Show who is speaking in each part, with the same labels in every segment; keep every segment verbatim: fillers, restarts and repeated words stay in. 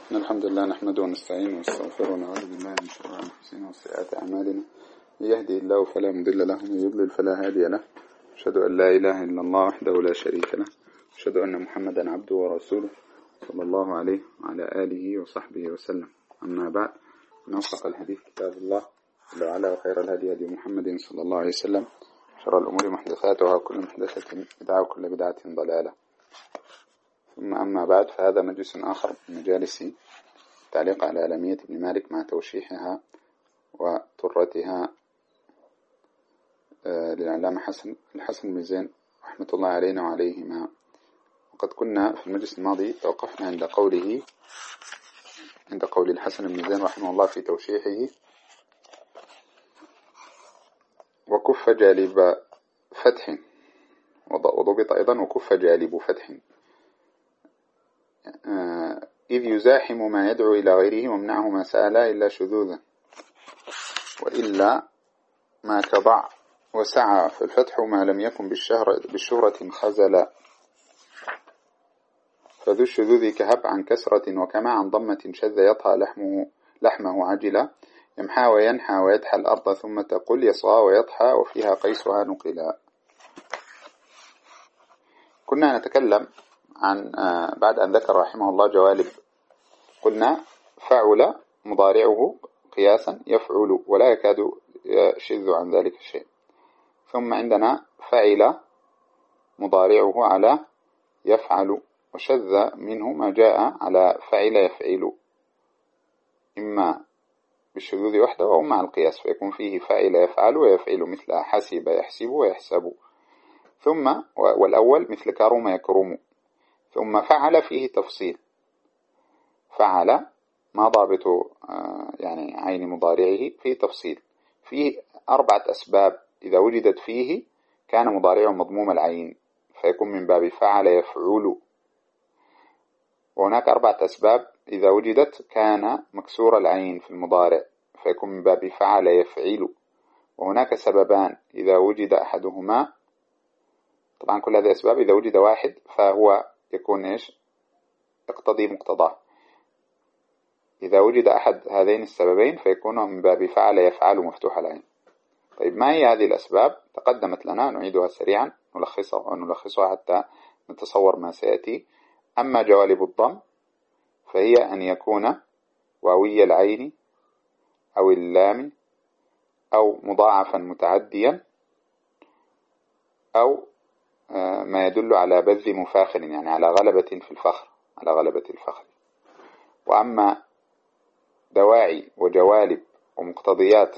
Speaker 1: الحمد لله نحمده ونستعينه ونستغفره ونعوذ بالله من شرور أنفسنا وسيئات أعمالنا. من يهدي الله فلا مضل له ومن يضلل فلا هادي له. أشهد أن لا إله إلا الله وحده لا شريك له. أشهد أن محمدا عبده ورسوله صلى الله عليه وعلى آله وصحبه وسلم. أما بعد، نوثق الحديث كتاب الله وعلى خير الهدي هدي محمد صلى الله عليه وسلم. شر الأمور محدثاتها وكل محدثة بدعة وكل بدعة ضلالة. ثم أما بعد، فهذا مجلس آخر من مجالس تعليق على ألمية ابن مالك مع توشيحها وطرتها للعلامة حسن الحسن المزين رحمة الله علينا وعليهما. وقد كنا في المجلس الماضي توقفنا عند قوله عند قول الحسن المزين رحمه الله في توشيحه: وكف جالب فتح، وضبط أيضا وكف جالب فتح، إذ يزاحم ما يدعو إلى غيره ومنعه ما سأل إلا شذوذا، وإلا ما كضع وسعى، فالفتح ما لم يكن بالشهرة انخزل، فذو الشذوذ كهب عن كسرة، وكما عن ضمة شذ يطهى لحمه, لحمه عجلا، يمحى وينحى ويدحى الأرض ثم تقل يصغى ويضحى وفيها قيسها نقلا. كنا نتكلم عن بعد أن ذكر رحمه الله جوالب، قلنا فعل مضارعه قياسا يفعل ولا يكاد يشذ عن ذلك الشيء. ثم عندنا فعل مضارعه على يفعل، وشذ منه ما جاء على فعل يفعل، إما بالشذوذ وحده أو مع القياس، فيكون فيه فعل يفعل ويفعل مثل حسب يحسب ويحسب. ثم والأول مثل كرم يكرم. ثم فعل فيه تفصيل، فعل ما ضابط يعني عين مضارعه فيه تفصيل، فيه أربعة أسباب إذا وجدت فيه كان مضارعه مضموم العين فيكون من باب فعل يفعل، وهناك أربعة أسباب إذا وجدت كان مكسور العين في المضارع فيكون من باب فعل يفعل، وهناك سببان إذا وجد أحدهما، طبعا كل هذه أسباب إذا وجد واحد فهو يكون إيش؟ يقتضي مقتضاه. إذا وجد أحد هذين السببين فيكون من باب فعل يفعل مفتوح العين. طيب، ما هي هذه الأسباب؟ تقدمت لنا، نعيدها سريعا نلخصها ونلخصها حتى نتصور ما سيأتي. أما جوالب الضم فهي أن يكون واوي العين أو اللام أو مضاعفا متعديا أو ما يدل على بذ مفاخر، يعني على غلبة في الفخر، على غلبة الفخر. وأما دواعي وجوالب ومقتضيات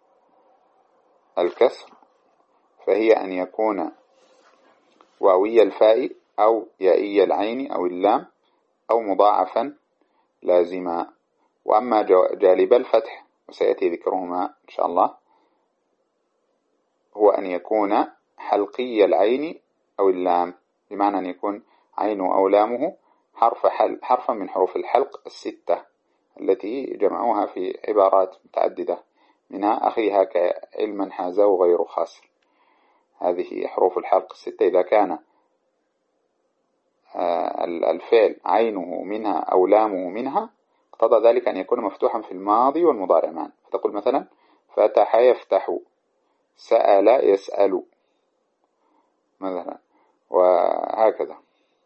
Speaker 1: الكسر فهي أن يكون واوي الفاء أو يائي العين أو اللام أو مضاعفا لازما. وأما جالب الفتح وسيأتي ذكرهما إن شاء الله هو أن يكون حلقي العين أو اللام، بمعنى أن يكون عينه أو لامه حرف حل حرفا من حروف الحلق الستة التي جمعوها في عبارات متعددة، منها أخيها كعلما حازه وغير خاسر. هذه حروف الحلق الستة إذا كان الفعل عينه منها أو لامه منها اقتضى ذلك أن يكون مفتوحا في الماضي والمضارع معا، فتقول مثلا فتح يفتح، سأل يسأل مثلا، وهكذا.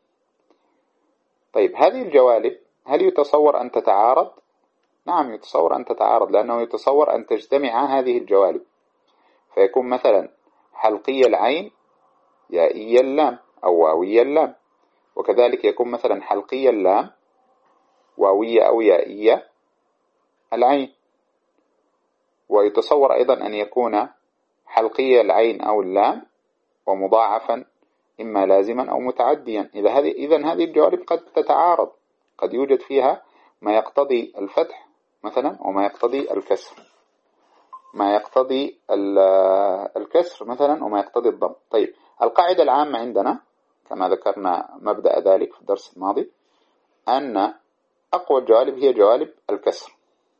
Speaker 1: طيب، هذه الجوالب هل يتصور أن تتعارض؟ نعم، يتصور أن تتعارض، لأنه يتصور أن تجتمع هذه الجوالب، فيكون مثلا حلقي العين يائي اللام أو واوي اللام، وكذلك يكون مثلا حلقي اللام واوية أو يائية العين. ويتصور أيضا أن يكون حلقي العين أو اللام ومضاعفا إما لازما أو متعديا. إذا هذه إذن هذه الجوالب قد تتعارض، قد يوجد فيها ما يقتضي الفتح مثلا وما يقتضي الكسر، ما يقتضي الكسر مثلا وما يقتضي الضم. طيب، القاعدة العامة عندنا كما ذكرنا مبدأ ذلك في الدرس الماضي أن أقوى الجوالب هي جوالب الكسر،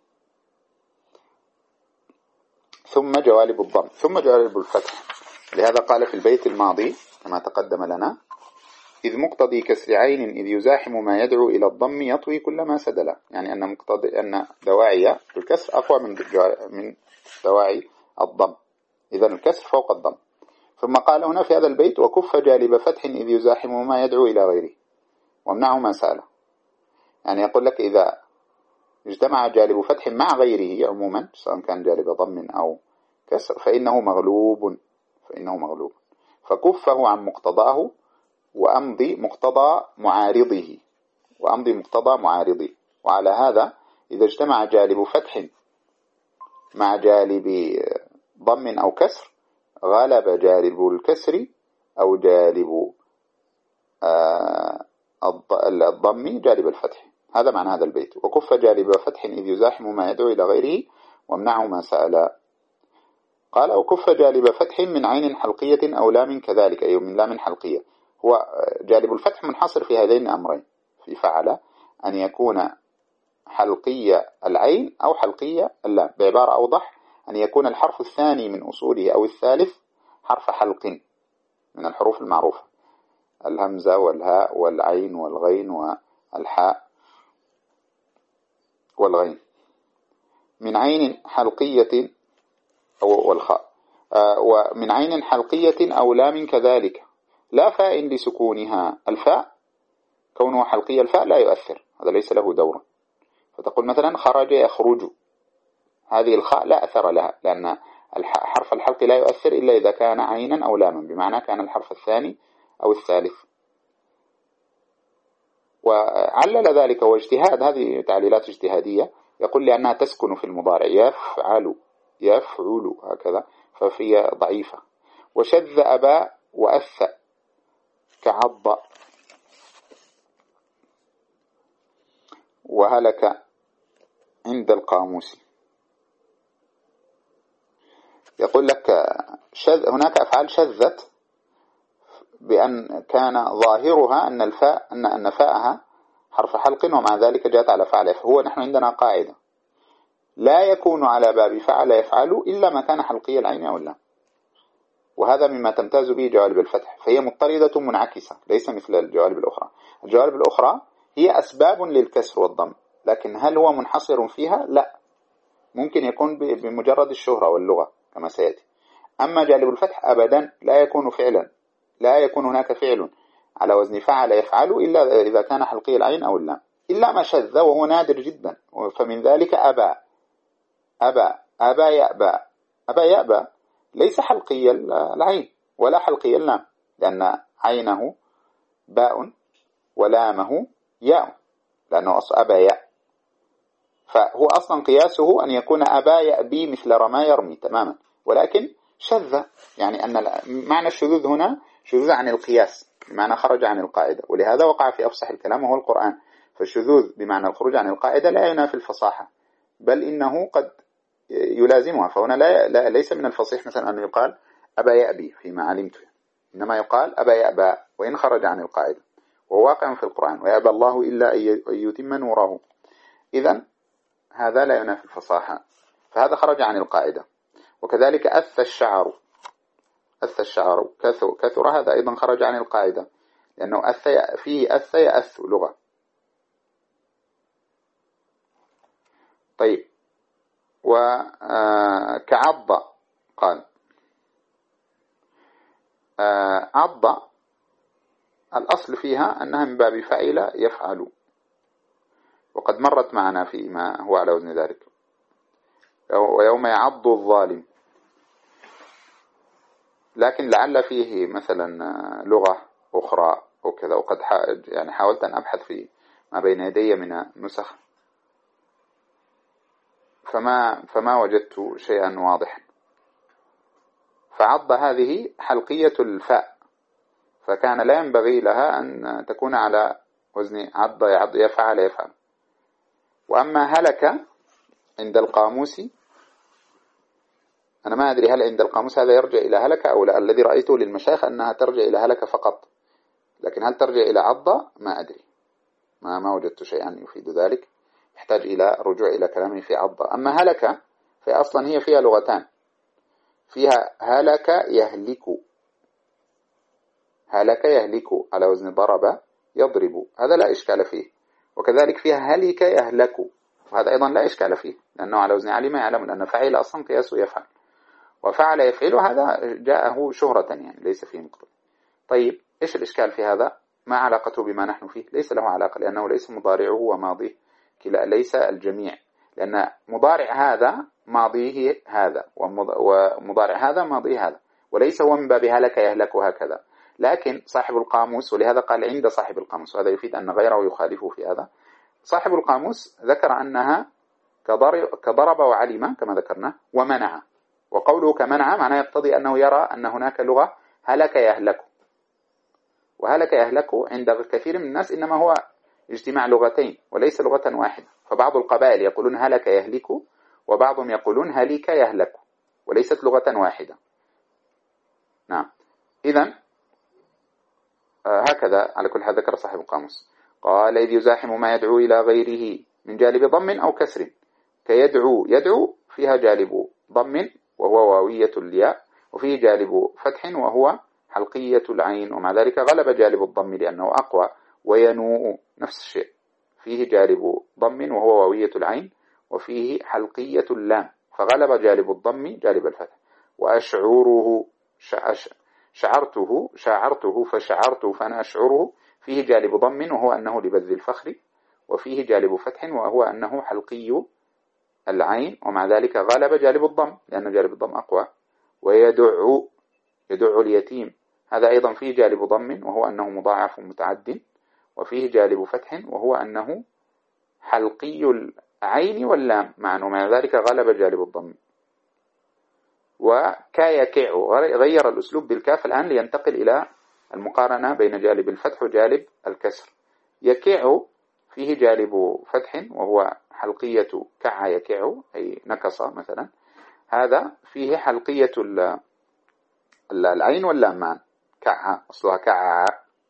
Speaker 1: ثم جوالب الضم، ثم جوالب الفتح. لهذا قال في البيت الماضي كما تقدم لنا: إذ مقتضي كسر عين إذ يزاحم ما يدعو إلى الضم يطوي كل ما سدل، يعني أن مقتضي أن دواعي الكسر أقوى من من دواعي الضم، إذا الكسر فوق الضم. ثم قال هنا في هذا البيت: وكف جالب فتح إذ يزاحم ما يدعو إلى غيره وامنعه ما سأله. يعني يقول لك إذا اجتمع جالب فتح مع غيره عموما سواء كان جالب ضم أو كسر فإنه مغلوب فإنه مغلوب فكفه عن مقتضاه وأمضي مقتضى معارضه وأمضي مقتضى معارضه. وعلى هذا إذا اجتمع جالب فتح مع جالب ضم أو كسر غلب جالب الكسر أو جالب الضم جالب الفتح. هذا معنى هذا البيت: وكف جالب فتح إذ يزاحم ما يدعو إلى غيره وامنعه ما سأل. قال: وكف جالب فتح من عين حلقية أو لام كذلك، أي من لام حلقية. هو جالب الفتح منحصر في هذين الأمرين في فعل، أن يكون حلقية العين أو حلقية اللام، بعبارة أوضح أن يكون الحرف الثاني من أصوله أو الثالث حرف حلق من الحروف المعروفة: الهمزة والهاء والعين والغين والحاء والغين. من عين حلقية أو والخاء، آه ومن عين حلقية أو لام كذلك لا فاء لسكونها. الفاء كونه حلقية الفاء لا يؤثر، هذا ليس له دورا. فتقول مثلا خرج يخرج، هذه الخاء لا أثر لها، لأن حرف الحلق لا يؤثر إلا إذا كان عينا أو لاما، بمعنى كان الحرف الثاني أو الثالث. وعلل ذلك واجتهاد، هذه تعليلات اجتهادية، يقول لأنها تسكن في المضارع: يفعل يفعل هكذا، فهي ضعيفة. وشذ أبا وأث كعض وهلك عند القاموس. يقول لك شذ، هناك أفعال شذت بأن كان ظاهرها أن الفاء أن أن فاءها حرف حلق ومع ذلك جاءت على فعل. فهو نحن عندنا قاعدة: لا يكون على باب فعل يفعل إلا ما كان حلقي العين أو اللام. وهذا مما تمتاز به جوالب الفتح، فهي مضطردة منعكسة ليس مثل الجوالب الأخرى. الجوالب الأخرى هي أسباب للكسر والضم، لكن هل هو منحصر فيها؟ لا، ممكن يكون بمجرد الشهرة واللغة كما سيأتي. أما جالب الفتح أبدا لا يكون فعلا، لا يكون هناك فعل على وزن فعل يفعل إلا إذا كان حلقي العين أو اللام، إلا ما شذ وهو نادر جدا. فمن ذلك أبا أبا أبا يأبى. أبا يأبى ليس حلقي العين ولا حلقي اللام، لأن عينه باء ولامه ياء، لأنه أصل أبا ياء، فهو أصلا قياسه أن يكون أبا يأبي مثل رمى يرمي تماما، ولكن شذ، يعني أن معنى الشذوذ هنا شذوذ عن القياس، بمعنى خرج عن القاعدة، ولهذا وقع في أفصح الكلام وهو القرآن. فالشذوذ بمعنى الخروج عن القاعدة لا ينافي الفصاحة، بل إنه قد يلازمها. فهنا لا, لا ليس من الفصيح مثلا أن يقال أبا يأبي فيما علمته، إنما يقال أبا يأبى وإن خرج عن القاعدة، وهو واقع في القرآن: ويأبى الله إلا أن يتم نوره. إذن هذا لا ينافي الفصاحة، فهذا خرج عن القاعدة. وكذلك أث الشعر، أث الشعر كثر, كثر هذا أيضا خرج عن القاعدة، لأنه أث فيه أث يأث لغة. طيب، وكعض قال عض الأصل فيها أنها من باب فعل يفعل، وقد مرت معنا فيما هو على وزن ذلك: ويوم يعض الظالم. لكن لعل فيه مثلا لغة أخرى أو كذا، وقد يعني حاولت أن أبحث في ما بين يدي من نسخ فما فما وجدت شيئا واضحا. فعض هذه حلقية الفاء، فكان لا ينبغي لها أن تكون على وزن عض يعض يفعل يفعل. وأما هلك عند القاموس، أنا ما أدري هل عند القاموس هذا يرجع إلى هلك أو لا. الذي رأيته للمشايخ أنها ترجع إلى هلك فقط، لكن هل ترجع إلى عض ما أدري، ما ما وجدت شيئا يفيد ذلك، يحتاج إلى رجوع إلى كلامه في عض. أما هلك فأصلا هي فيها لغتان، فيها هلك يهلك، هلك يهلك على وزن ضرب يضرب، هذا لا إشكال فيه. وكذلك فيها هلك يهلك، وهذا أيضا لا إشكال فيه لأنه على وزن علم يعلم، لأن فعل أصلا قياس يفعل، وفعل يفعل هذا جاءه شهرة يعني ليس فيه مقتضى. طيب إيش الإشكال في هذا؟ ما علاقته بما نحن فيه؟ ليس له علاقة، لأنه ليس مضارعه وماضيه كلا، ليس الجميع، لأن مضارع هذا ماضيه هذا ومضارع هذا ماضيه هذا، وليس هو من باب هلك يهلك هكذا. لكن صاحب القاموس، ولهذا قال عند صاحب القاموس، وهذا يفيد أن غيره يخالفه في هذا، صاحب القاموس ذكر أنها كضرب وعلم كما ذكرنا ومنع، وقوله كمنع معناه يقتضي أنه يرى أن هناك لغة هلك يهلك، وهلك يهلك عند كثير من الناس إنما هو اجتماع لغتين وليس لغة واحدة، فبعض القبائل يقولون هلك يهلك، وبعضهم يقولون هلك يهلك، وليست لغة واحدة. نعم. إذن آه هكذا على كل حال ذكر صاحب القاموس. قال إذ يزاحم ما يدعو إلى غيره من جانب ضم أو كسر، كيدعو، يدعو فيها جانب ضم وهو واوية الياء، وفيه جانب فتح وهو حلقية العين، ومع ذلك غلب جانب الضم لأنه أقوى. وينوء نفس الشيء، فيه جانب ضم وهو واوية العين، وفيه حلقية اللام، فغلب جانب الضم جانب الفتح. وأشعره، شعرته، شاعرته فشعرته فأنا أشعره، فيه جانب ضم وهو أنه لبذل الفخر، وفيه جانب فتح وهو أنه حلقي العين، ومع ذلك غلب جانب الضم لأن جانب الضم أقوى. ويدع، يدع اليتيم، هذا أيضا فيه جانب ضم وهو أنه مضاعف متعد، وفيه جانب فتح وهو أنه حلقي العين واللام معا، ومع ذلك غلب جانب الضم. وكايكع، غير الأسلوب بالكاف الآن لينتقل إلى المقارنة بين جانب الفتح وجانب الكسر. يكع فيه جانب فتح وهو حلقية كع يكع أي نكص مثلا، هذا فيه حلقية العين واللام معا، كع أصلها كع،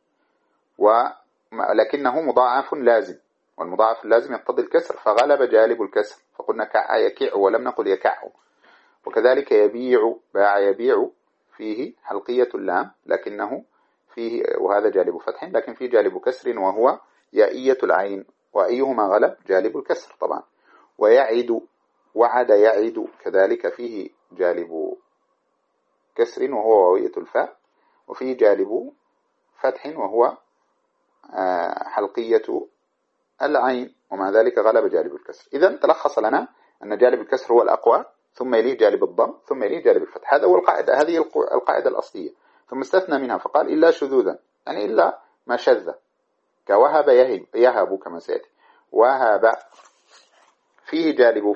Speaker 1: ولكنه مضاعف لازم، والمضاعف اللازم يقتضي الكسر فغلب جانب الكسر، فقلنا كع يكع ولم نقل يكع. وكذلك يبيع، باع يبيع فيه حلقية اللام لكنه فيه، وهذا جانب فتح لكن فيه جانب كسر وهو يائية العين، وأيهما غلب؟ جانب الكسر طبعا. ويعد، وعد يعد كذلك فيه جانب كسر وهو واوية الفاء، وفيه جانب فتح وهو حلقية العين، ومع ذلك غلب جانب الكسر. إذن تلخص لنا أن جانب الكسر هو الأقوى، ثم يليه جانب الضم، ثم يليه جانب الفتح. هذا هو القاعدة، هذه القاعدة الأصلية. ثم استثنى منها فقال إلا شذوذا، يعني إلا ما شذ، كوهب يهب، يهب كما سيأتي. وهب فيه جانب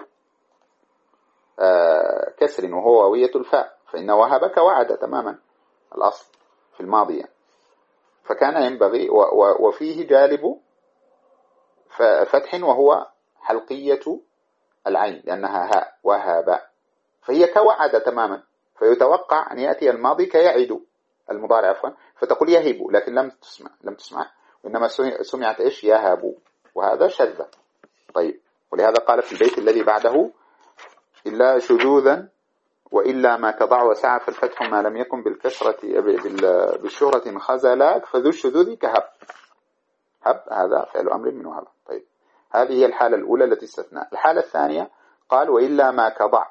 Speaker 1: آه كسر وهو واوية الفاء، فإن وهب كوعد تماما الأصل في الماضي، فكان ينبغي. وفيه جانب فتح وهو حلقية العين لأنها هاء، وهب، فهي كوعد تماما، فيتوقع أن يأتي الماضي كيعد المضارع عفوا، فتقول يهب، لكن لم تسمع لم تسمع وإنما سمعت إيش؟ يهب، وهذا شذ. طيب، ولهذا قال في البيت الذي بعده إلا شذوذا وإلا ما كضع وسعى، فالفتح ما لم يكن بالكسرة بالشهرة خزلاك، فذو الشذوذ كهب. هب هذا فعل أمر من وهب. طيب، هذه هي الحالة الأولى التي استثنى. الحالة الثانية قال وإلا ما كضع،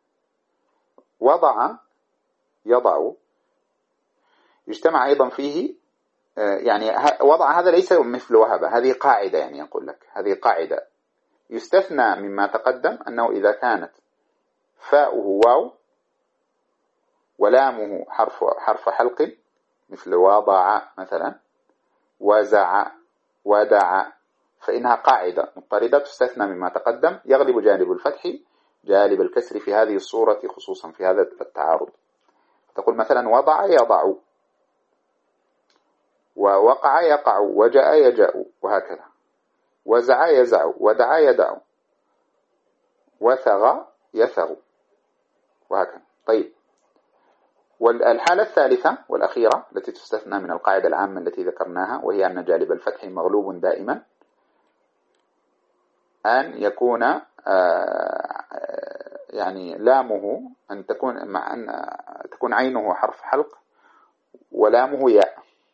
Speaker 1: وضع يضع يجتمع أيضا فيه، يعني وضع هذا ليس مثل وهب، هذه قاعدة، يعني يقول لك هذه قاعدة يستثنى مما تقدم أنه إذا كانت فاؤه واو ولامه حرف حرف حلق مثل وضع مثلا، وزع، ودع، فإنها قاعدة مضطردة تستثنى مما تقدم، يغلب جانب الفتح جانب الكسر في هذه الصورة خصوصا في هذا التعارض. تقول مثلا وضع يضع، ووقع يقع، وجاء يجاء، وهكذا. وزع يزع، ودعا يدع، وثغ يثغ، وهكذا. طيب، والحالة الثالثة والأخيرة التي تستثنى من القاعدة العامة التي ذكرناها، وهي أن جانب الفتح مغلوب دائما، أن يكون يعني لامه أن تكون مع أن تكون عينه حرف حلق ولامه ياء،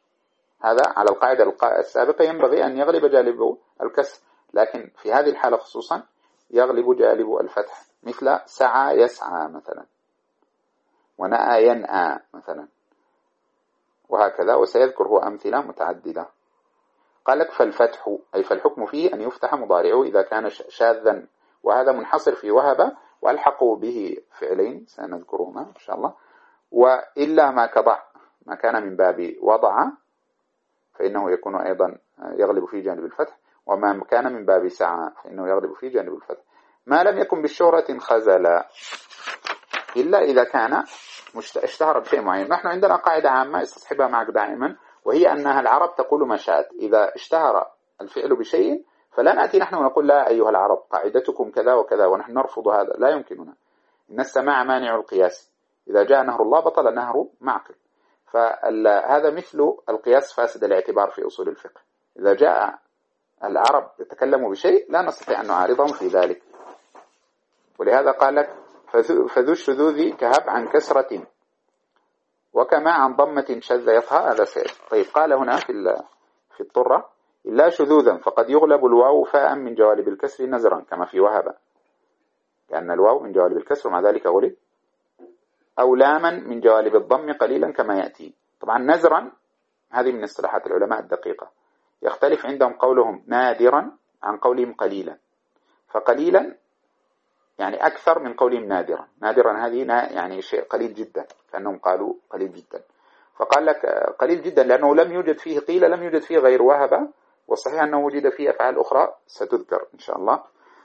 Speaker 1: هذا على القاعدة السابقة ينبغي أن يغلب جانب الكسر، لكن في هذه الحالة خصوصا يغلب جانب الفتح، مثل سعى يسعى مثلا، ونأى ينأى مثلا، وهكذا، وسيذكر هو أمثلة متعددة. قال لك فالفتح أي فالحكم فيه أن يفتح مضارعه إذا كان شاذا، وهذا منحصر في وهب، وألحقوا به فعلين سنذكرهما إن شاء الله. وإلا ما كضع، ما كان من باب وضع فإنه يكون أيضا يغلب في جانب الفتح، وما كان من باب سعى فإنه يغلب في جانب الفتح. ما لم يكن بالشهرة خزلا، إلا إذا كان اشتهر بشيء معين. نحن عندنا قاعدة عامة استصحبها معك دائما، وهي أنها العرب تقول ما شاءت. إذا اشتهر الفعل بشيء فلا نأتي نحن ونقول لا أيها العرب قاعدتكم كذا وكذا ونحن نرفض هذا، لا يمكننا. إن السماع مانع القياس، إذا جاء نهر الله بطل نهر معقل. فهذا مثل القياس فاسد الاعتبار في أصول الفقه. إذا جاء العرب يتكلموا بشيء لا نستطيع أن نعارضهم في ذلك. ولهذا قال لك فذو الشذوذ كهب عن كسرة وكما عن ضمة شذ يطهى، هذا سيد. طيب قال هنا في في الطرة إلا شذوذا فقد يغلب الواو فاء من جوالب الكسر نزرا كما في وهب، لأن الواو من جوالب الكسر ومع ذلك غلب، أو لاما من جوالب الضم قليلا كما يأتي. طبعا نزرا هذه من اصطلاحات العلماء الدقيقة، يختلف عندهم قولهم نادرا عن قولهم قليلا، فقليلا يعني أكثر من قولهم نادرا، نادرا هذه يعني شيء قليل جدا، كأنهم قالوا قليل جدا. فقال لك قليل جدا لأنه لم يوجد فيه قيل، لم يوجد فيه غير وهب، والصحيح أنه وجد فيه أفعال أخرى ستذكر إن شاء الله.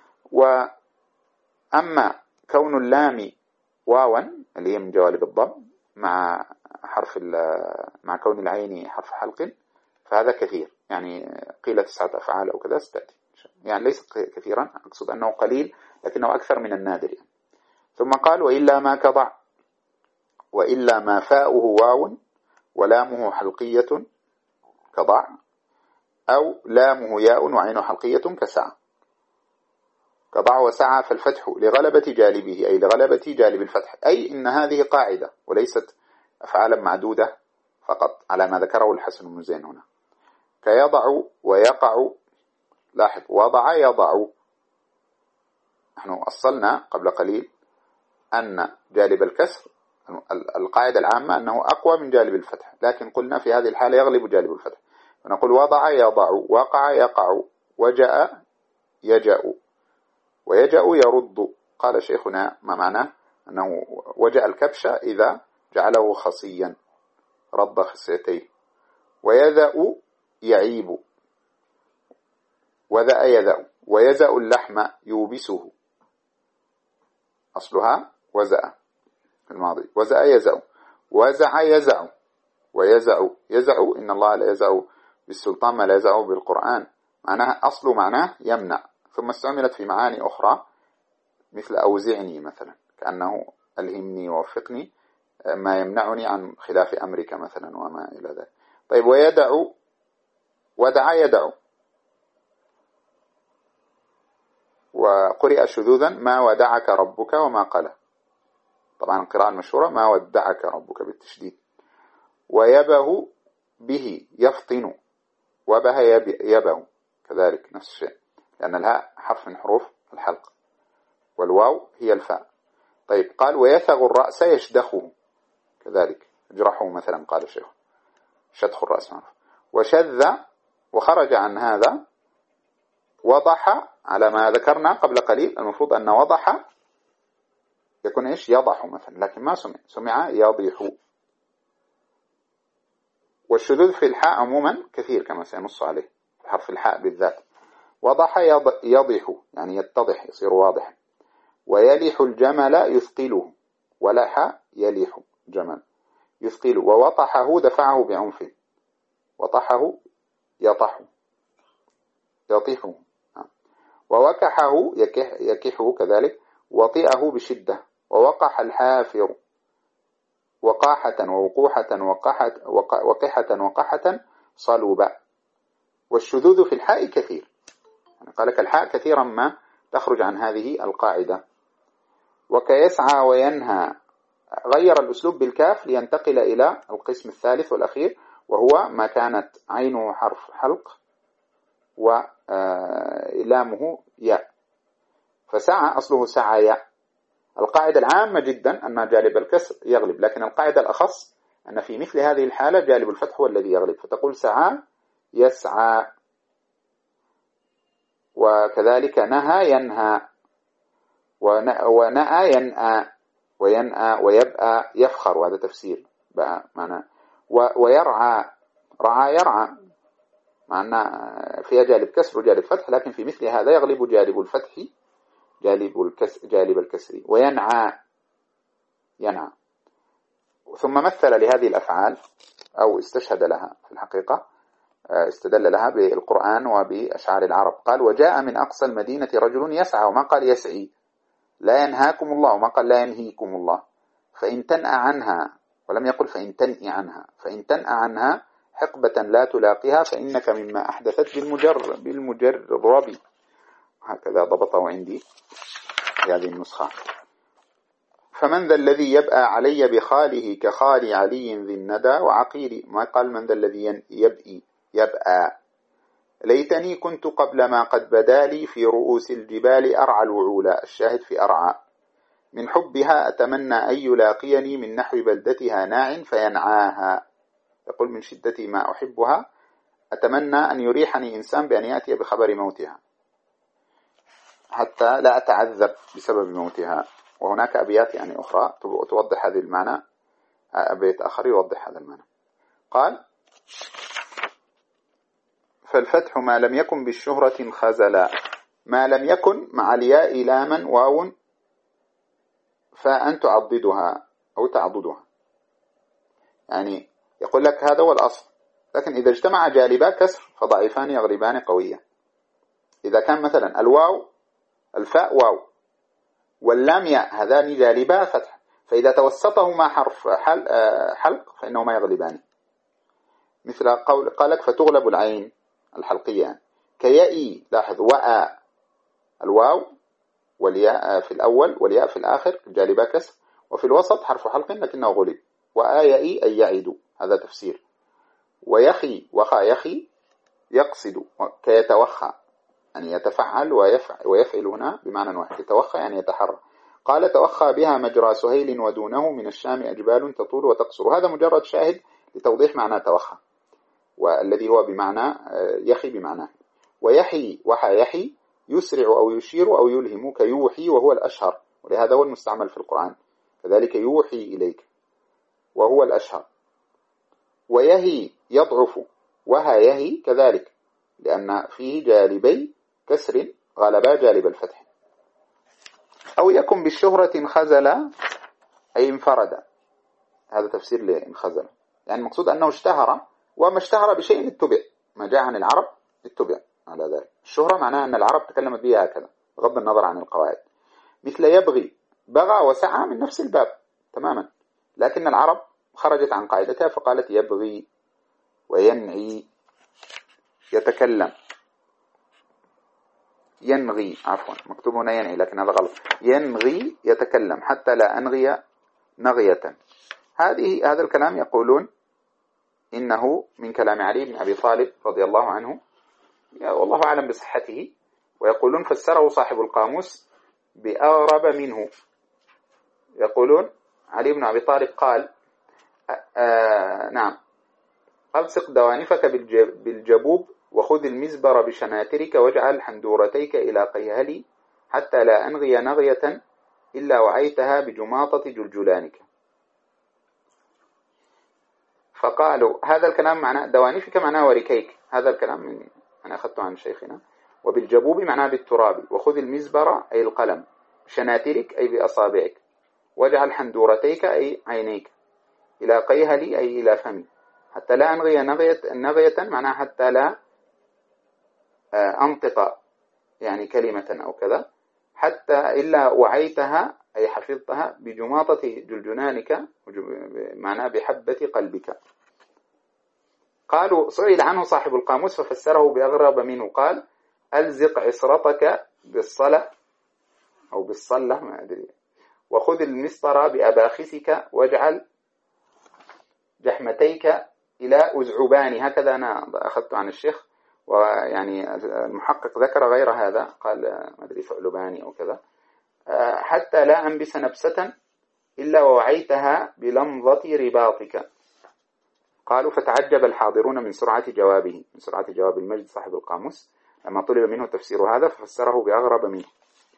Speaker 1: وأما كون اللام واوا اللي هي من جوالب الضم مع حرف مع كون العين حرف حلق فهذا كثير، يعني قيل تسعة أفعال أو كذا ستأتي، يعني ليس كثيرا، أقصد أنه قليل لكنه أكثر من النادر يعني. ثم قال وإلا ما كضع، وإلا ما فاؤه واو ولامه حلقية كضع، أو لامه ياء وعينه حلقية كسعى. كضع وسعى فالفتح لغلبة جالبه أي لغلبة جالب الفتح، أي إن هذه قاعدة وليست أفعالا معدودة فقط على ما ذكره الحسن بن زين هنا. كيضع ويقع، لاحظ وضع يضع، نحن أصلنا قبل قليل أن جالب الكسر القاعدة العامة أنه أقوى من جالب الفتح، لكن قلنا في هذه الحالة يغلب جالب الفتح، فنقول وضع يضع، وقع يقع، وجاء يجأ، ويجأ يرد. قال شيخنا ما معناه أنه وجاء الكبش إذا جعله خصيا رد خصيتيه. ويذأ يعيب، وذأ يذأ، ويزأ اللحم يوبسه، أصلها وزأ في الماضي، وزأ يزأ، وزع يزع، ويزع يزع، إن الله لا يزع بالسلطان ما لا يزع بالقرآن، معناها أصل معناه يمنع، ثم استعملت في معاني أخرى مثل أوزعني مثلا، كأنه ألهمني ووفقني ما يمنعني عن خلاف أمرك مثلا وما إلى ذلك. طيب ويدع، ودع يدع، وقرئ شذوذا ما ودعك ربك وما قلى، طبعا القراءة المشهورة ما ودعك ربك بالتشديد. ويبه به يفطن، وبه يبه كذلك نفس الشيء، لأن الهاء حرف من حروف الحلق والواو هي الفاء. طيب قال ويثغ الرأس يشدخه كذلك، اجرحه مثلا قال الشيخ، شدخ الرأس معروف. وشذ وخرج عن هذا وضح، على ما ذكرنا قبل قليل المفروض أن وضح يكون إيش يضح مثلا، لكن ما سمع، سمع يضيح. والشذوذ في الحاء عموما كثير كما سينص عليه حرف الحاء بالذات. وضح يضح يعني يتضح يصير واضح. ويلح الجمل يثقله، ولح يلح جمل يثقله. ووطحه دفعه بعنف، وطحه يطح يطيحه. ووكحه يكح يكحه كذلك، وطئه بشدة. ووقح الحافر، وقاحة ووقوحة وقحة وقحة وقحة صلوبة. والشذوذ في الحاء كثير، يعني قال لك الحاء كثيرا ما تخرج عن هذه القاعدة. وكيسعى وينهى غير الأسلوب بالكاف لينتقل إلى القسم الثالث والأخير، وهو ما كانت عينه حرف حلق ولامه ياء، فسعى أصله سعى ياء. القاعدة العامة جدا أن جالب الكسر يغلب، لكن القاعدة الأخص أن في مثل هذه الحالة جالب الفتح هو الذي يغلب، فتقول سعى يسعى. وكذلك نهى ينهى، ونأى ينأى، وينأى ويبأى يفخر، وهذا تفسير بقى معناه. ويرعى رعى يرعى، معناه فيها جالب كسر وجالب فتح، لكن في مثل هذا يغلب جالب الفتح جالب الكسر جالب الكسر. وينعى ينعى. ثم مثل لهذه الأفعال أو استشهد لها في الحقيقة، استدل لها بالقرآن وبأشعار العرب. قال: وجاء من أقصى المدينة رجل يسعى، وما قال يسعي. لا ينهاكم الله، وما قال لا ينهيكم الله. فإن تنأ عنها، ولم يقل فإن تنئ عنها، فإن تنأ عنها حقبة لا تلاقيها فإنك مما أحدثت بالمجرب بالمجرب. هكذا ضبطه عندي في هذه النسخة. فمن ذا الذي يبأى علي بخاله كخال علي ذي الندى وعقيل. ما قال من ذا الذي يبئي يبأى. ليتني كنت قبل ما قد بدا لي في رؤوس الجبال أرعى الوعولا. الشاهد في أرعى. من حبها أتمنى أن يلاقيني من نحو بلدتها ناع فينعاها. يقول: من شدة ما أحبها أتمنى أن يريحني إنسان بأن يأتي بخبر موتها حتى لا أتعذب بسبب موتها. وهناك أبيات يعني أخرى توضح هذا المعنى، أبيت آخر يوضح هذا المعنى. قال: فالفتح ما لم يكن بالشهرة خزلا. ما لم يكن مع الياء لاما واو فأن تعضدها أو تعضدها، يعني يقول لك هذا هو الأصل، لكن إذا اجتمع جالبا كسر فضعيفان يغلبان قويا. إذا كان مثلا الواو الفاء واو واللام ياء، هذان جالبا فتح، فإذا توسطهما حرف حلق فإنهما يغلبان. مثل قول قالك فتغلب العين الحلقية كيائي. لاحظ وآ، الواو والياء في الأول والياء في الآخر جالبا كسر، وفي الوسط حرف حلق لكنه غلب. وآيائي أي يعيد، هذا تفسير. ويخي وخا يخي يقصد كيتوخى، يعني يتفعل ويفعل, ويفعل هنا بمعنى واحد. يتوخى يعني يتحرى. قال: توخى بها مجرى سهيل ودونه من الشام أجبال تطول وتقصر. هذا مجرد شاهد لتوضيح معنى توخى، والذي هو بمعنى يخي بمعناه. ويحي وحا يحي يسرع أو يشير أو يلهم كيوحي، وهو الأشهر، ولهذا هو المستعمل في القرآن. كذلك يوحي إليك وهو الأشهر. ويهي يضعف، وها يهي كذلك، لأن فيه جالبي كسر غلبا جالب الفتح. أو يكن بالشهرة خزل أي انفرد، هذا تفسير لانخزل، يعني المقصود أنه اشتهر، وما اشتهر بشيء اتبع، ما جاء عن العرب اتبع على ذلك. الشهرة معناها أن العرب تكلمت بها هكذا بغض النظر عن القواعد. مثل يبغي، بغى وسعى من نفس الباب تماما، لكن العرب خرجت عن قاعدتها فقالت يبغي. وينعي يتكلم، ينغي، عفوا مكتوب هنا ينعي لكن هذا غلط. ينغي يتكلم حتى لا أنغي نغية. هذه هذا الكلام يقولون إنه من كلام علي بن أبي طالب رضي الله عنه، والله أعلم بصحته. ويقولون فسره صاحب القاموس بأغرب منه. يقولون علي بن أبي طالب قال آه نعم قال: سق دوانفك بالجبوب وخذ المزبر بشناترك واجعل حندورتيك إلى قيهلي حتى لا أنغي نغية إلا وعيتها بجماطة جلجلانك. فقالوا هذا الكلام معناه دوانفك معناه وركيك، هذا الكلام من أنا أخذته عن شيخنا. وبالجبوب معناه بالتراب. وخذ المزبر أي القلم، شناترك أي بأصابعك، واجعل حندورتيك أي عينيك، إلى قيهلي أي إلى فمي، حتى لا أنغي نغية. نغية معناه حتى لا أنطق يعني كلمة أو كذا، حتى إلا وعيتها أي حفظتها بجماطة جلجنانك معناه بحبة قلبك. قالوا سئل عنه صاحب القاموس ففسره بأغرب منه. قال: ألزق عصرتك بالصلة أو بالصلة ما أدري، وخذ المسطر بأباخسك واجعل جحمتيك إلى أزعبان، هكذا أنا أخذت عن الشيخ، ويعني المحقق ذكر غير هذا، قال ما أدري ثعلباني أو كذا، حتى لا أنبس نبسة إلا ووعيتها بلمضة رباطك. قالوا فتعجب الحاضرون من سرعة جوابه، من سرعة جواب المجد صاحب القاموس لما طلب منه تفسير هذا، ففسره بأغرب منه.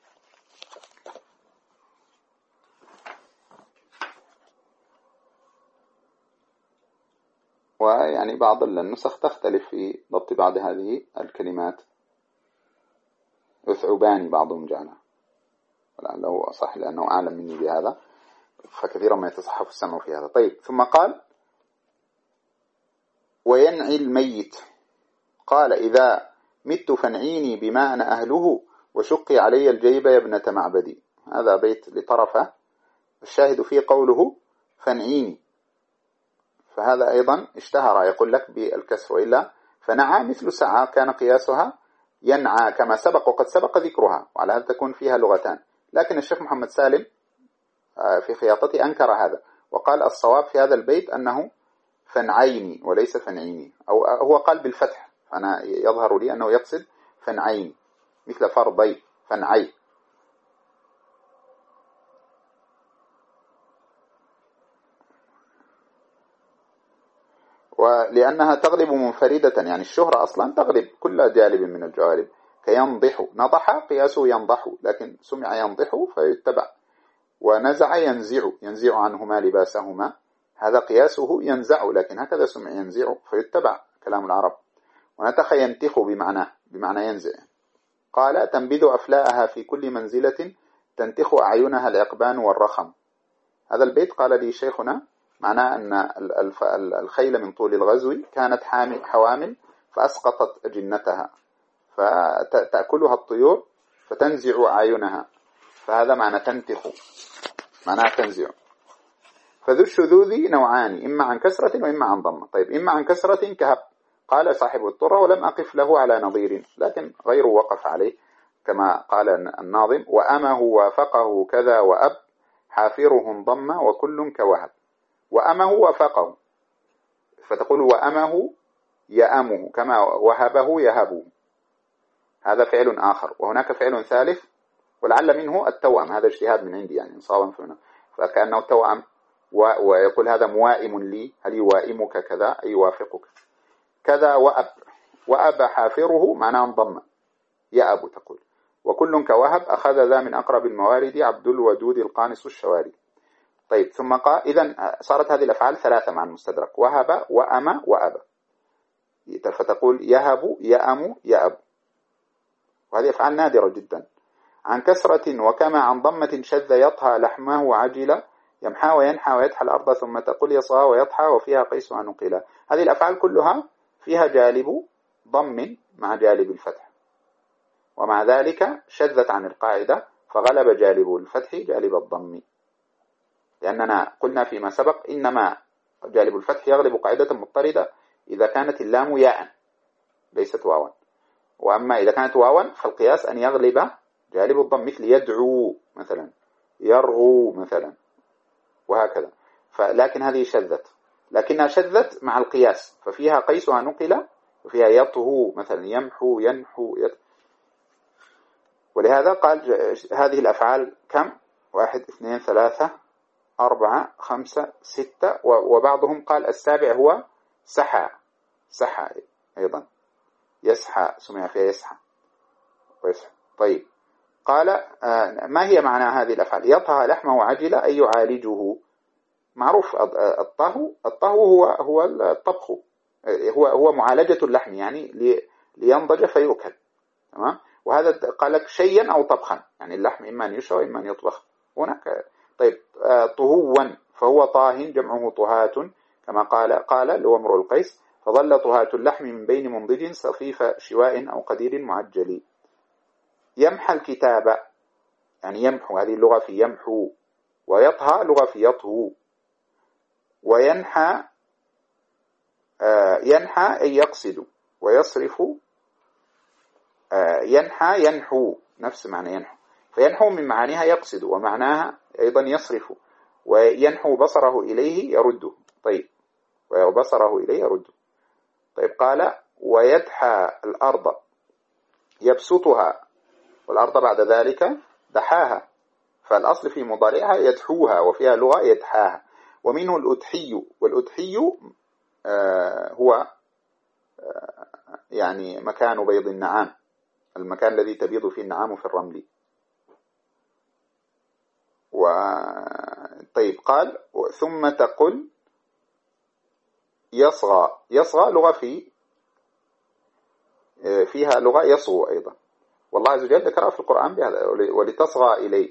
Speaker 1: ويعني بعض النسخ تختلف في ضبط بعض هذه الكلمات، يثعبان بعضهم جعلها، ولعله صح لأنه أعلم مني بهذا، فكثيرا ما يتصحف السمع في هذا. طيب، ثم قال وينعي الميت، قال إذا مت فانعيني بما أنا أهله وشقي علي الجيب يا ابنة معبدي. هذا بيت لطرفة، الشاهد فيه قوله فانعيني، فهذا أيضا اشتهر يقول لك بالكسر، وإلا فنعى مثل سعى كان قياسها ينعى كما سبق، وقد سبق ذكرها، وعلى هذا تكون فيها لغتان. لكن الشيخ محمد سالم في خياطته أنكر هذا، وقال الصواب في هذا البيت أنه فانعيني وليس فانعيني، أو هو قال بالفتح، فأنا يظهر لي أنه يقصد فانعيني مثل فرضي فانعي. ولأنها تغلب منفردة، يعني الشهرة أصلا تغلب كل جالب من الجوالب، كينضح، نضح قياسه ينضح، لكن سمع ينضح فيتبع. ونزع ينزع، ينزع عنهما لباسهما، هذا قياسه ينزع، لكن هكذا سمع ينزع فيتبع كلام العرب. ونتخ ينتخ بمعنى بمعنى ينزع. قال تنبذ أفلاءها في كل منزلة تنتخ أعينها العقبان والرخم. هذا البيت قال لي شيخنا معناه أن الخيل من طول الغزو كانت حوامل فأسقطت أجنتها فتأكلها الطيور فتنزع أعينها، فهذا معنى تنتخ، معناه تنزع. فذو الشذوذ نوعان، إما عن كسرة وإما عن ضمة. طيب، إما عن كسرة كهب، قال صاحب الطرة ولم أقف له على نظير، لكن غيره وقف عليه كما قال الناظم وأمه وافقه كذا وأب حافرهم ضمة وكل كوهب. وأمه وافقه، فتقول وأمه يأمه كما وهبه يهبه، هذا فعل آخر. وهناك فعل ثالث ولعل منه التوأم، هذا اجتهاد من عندي يعني صابا فهنا، فكأنه التوأم، ويقول هذا موائم لي، هل يوائمك كذا أي يوافقك كذا. وأب، وأب حافره معناه انضم، يأب تقول. وكل كوهب أخذ ذا من أقرب الموارد عبد الودود القانص الشوارد. طيب، ثم قال إذن صارت هذه الأفعال ثلاثة مع المستدرك، وهب وأم وأب، فتقول يهب يأم يأب، وهذه أفعال نادرة جدا. عن كسرة وكما عن ضمة شذ يطهى لحمه عجلة يمحى وينحى ويدحى الأرض ثم تقول يصغى ويضحى وفيها قيس عنقلا. هذه الأفعال كلها فيها جالب ضم مع جالب الفتح، ومع ذلك شذت عن القاعدة فغلب جالب الفتح جالب الضم، لأننا قلنا فيما سبق إنما جالب الفتح يغلب قاعدة مضطردة إذا كانت اللام ياء ليست واوا، وأما إذا كانت واوا فالقياس أن يغلب جالب الضم، مثل يدعو مثلا، يرغو مثلا، وهكذا. لكن هذه شذت، لكنها شذت مع القياس، ففيها قيسها نقل، وفيها يطهو مثلا، يمحو ينحو يط... ولهذا قال هذه الأفعال كم؟ واحد اثنين ثلاثة أربعة خمسة ستة، وبعضهم قال السابع هو سحى، سحى أيضا، يسحى سمع فيها يسحى ويسحى. طيب، قال آه ما هي معنى هذه الأفعال؟ يطهى لحمه عجلة أي يعالجه، معروف الطهو، الطهو هو هو الطبخ، هو هو معالجة اللحم، يعني لينضج فيؤكل، تمام. وهذا قال لك شيئا أو طبخا، يعني اللحم إما أن يشوى إما أن يطبخ هناك. طيب، آه طهوا فهو طاه جمعه طهات، كما قال قال اللي هو امرؤ القيس فظل طهات اللحم من بين منضج صفيف شواء أو قدير معجل. يمحى الكتاب يعني يمحو، هذه اللغة في يمحو، ويطهى لغة في يطهو. وينحى آه ينحى أي يقصد، ويصرف آه ينحى ينحو نفس معنى ينحو، فينحو من معانيها يقصد، ومعناها أيضا يصرف، وينحو بصره إليه يرده. طيب، وبصره إليه يرده. طيب قال ويدحى الأرض يبسطها، والأرض بعد ذلك دحاها، فالأصل في مضارعها يدحوها، وفيها لغة يدحاها. ومنه الأدحي، والأدحي آه هو آه يعني مكان بيض النعام، المكان الذي تبيض فيه النعام في الرمل. و... طيب قال ثم تقل يصغى. يصغى لغة في فيها لغة يصغو أيضا، والله عز وجل ذكرها في القرآن بهذا، ولتصغى إليه،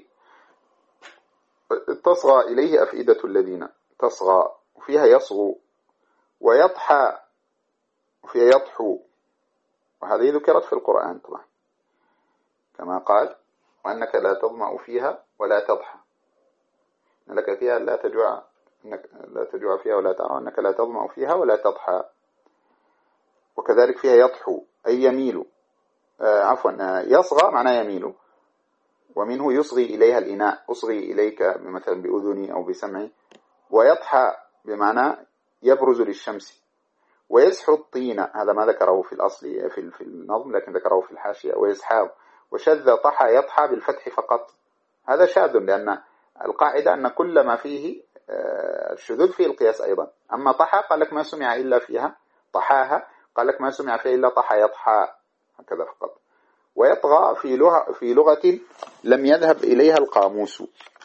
Speaker 1: تصغى إليه أفئدة الذين، تصغى وفيها يصغو. ويضحى وفيها يضحو، وهذه ذكرت في القرآن طبعا كما قال وأنك لا تظمأ فيها ولا تضحى، أنك فيها لا تجوع، أنك لا تجوع فيها ولا تعرى، أنك لا تظمأ فيها ولا تضحى. وكذلك فيها يضحو أي يميل، آه عفوا يصغى معناه يميل، ومنه يصغي إليها الإناء، أصغي إليك مثلا بأذني أو بسمعي. ويضحى بمعنى يبرز للشمس. ويزحو الطين، هذا ما ذكره في الأصل في النظم لكن ذكره في الحاشية. ويزحاه. وشذ طحى يضحى بالفتح فقط، هذا شاذ، لأن القاعدة أن كل ما فيه الشذوذ فيه القياس أيضا. أما طحى قال لك ما سمع إلا فيها، طحاها قال لك ما سمع فيها إلا طحى يضحى، هكذا فقط. ويطغى في لغة, في لغة لم يذهب إليها القاموس،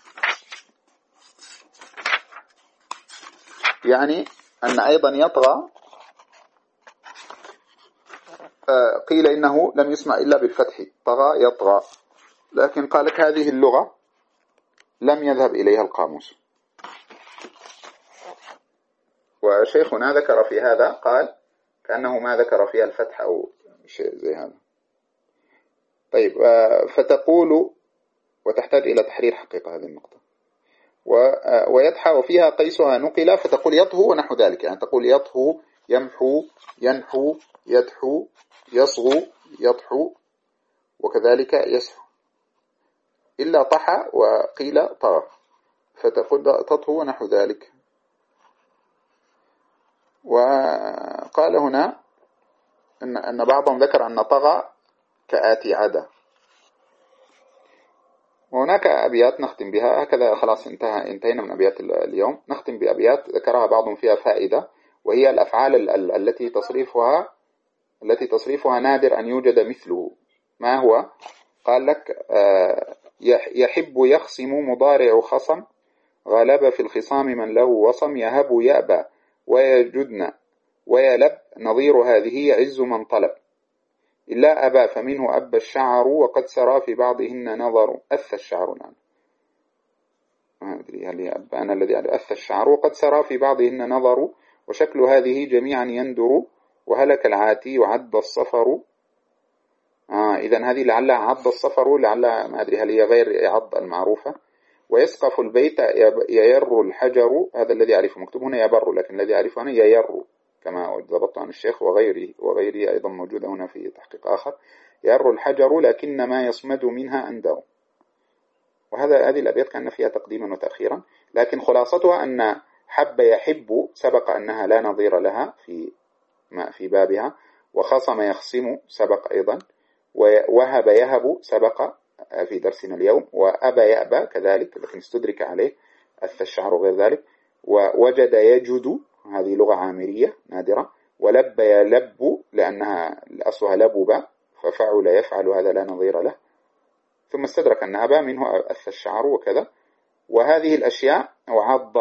Speaker 1: يعني أن أيضا يطغى قيل إنه لم يسمع إلا بالفتح، طغى يطغى، لكن قال لك هذه اللغة لم يذهب إليها القاموس. وشيخنا ذكر في هذا قال كأنه ما ذكر فيها الفتح أو شيء زي هذا. طيب فتقول، وتحتاج إلى تحرير حقيقة هذه النقطة. ويدحى وفيها قيسها نقل، فتقول يطهو ونحو ذلك، يعني تقول يطهو يمحو ينحو يدحو يصغو يضحو، وكذلك يسحو، إلا طحى وقيل طغى، فتقول تطهو ونحو ذلك. وقال هنا إن, أن بعضهم ذكر أن طغى كآتي عدا. وهناك أبيات نختم بها هكذا، خلاص انتهى انتهينا من أبيات اليوم. نختم بأبيات ذكرها بعضهم فيها فائدة، وهي الأفعال التي تصريفها التي تصريفها نادر أن يوجد مثله. ما هو؟ قال لك يحب يخصم مضارع خصم، غلب في الخصام من له وصم، يهب يأبى ويجدن ويلب، نظير هذه يعز من طلب، إلا أبى فمنه أب الشعر، وقد سرى في بعضهن نظر. أث الشعر، نعم ما أدري هل أب أنا الذي أث الشعر، وقد سرى في بعضهن نظر، وشكل هذه جميعا يندر، وهلك العاتي وعد الصفر. آه إذن هذه لعل عض الصفر، لعل ما أدري هل هي غير عض المعروفة. ويسقف البيت يير الحجر، هذا الذي أعرفه، مكتوب هنا يبر، لكن الذي أعرفه هنا يير كما ضبطت عن الشيخ وغيره وغيره أيضا موجودة هنا في تحقيق آخر. يير الحجر لكن ما يصمد منها أندر. وهذا هذه الأبيات كان فيها تقديما وتأخيرا، لكن خلاصتها أن حب يحب سبق أنها لا نظير لها في ما في بابها، وخصم يخصم سبق أيضا، ووهب يهب سبق في درسنا اليوم، وأبى يأبى كذلك لكن استدرك عليه أث الشعر غير ذلك، ووجد يجد هذه لغة عامرية نادرة، ولب يلب لأنها أصلها لبب ففعل يفعل، هذا لا نظير له. ثم استدرك أن أبى منه أث الشعر وكذا. وهذه الأشياء وعض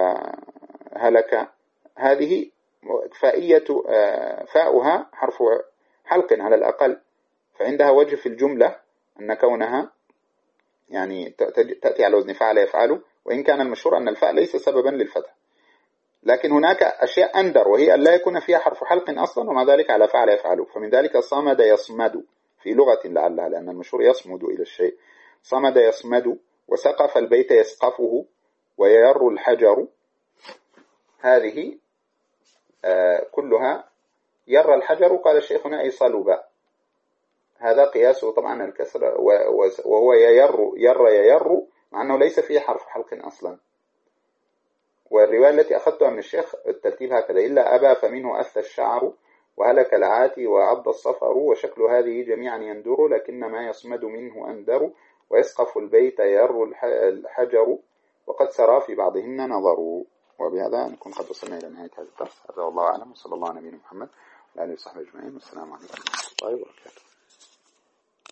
Speaker 1: وهلك هذه فائية فاؤها حرف حلق على الأقل، فعندها وجه في الجملة أن كونها يعني تأتي على وزن فعل يفعل، وإن كان المشهور أن الفاء ليس سببا للفتح. لكن هناك أشياء أندر، وهي أن لا يكون فيها حرف حلق أصلا، ومع ذلك على فعل يفعل. فمن ذلك صمد يصمد في لغة لعلها، لأن المشهور يصمد إلى الشيء، صمد يصمد. وسقف البيت يسقفه، ويير الحجر، هذه آه كلها ير الحجر. قال الشيخ هنا أي صلب، هذا قياسه طبعا الكسر، وهو يير ير يير، مع أنه ليس فيه حرف حلق أصلا. والرواية التي أخذتها من الشيخ الترتيب هكذا: إلا أبى فمنه أثى الشعر وهلك العاتي وعض الصفر وشكل هذه جميعا يندر لكن ما يصمد منه أندر ويسقف البيت ير الحجر وقد سرى في بعضهن نظر. وبهذا نكون قد وصلنا إلى نهاية هذا الدرس. هذا والله أعلم، وصلى الله على نبينا محمد وعلى آله وصحبه أجمعين، والسلام عليكم ورحمة الله وبركاته.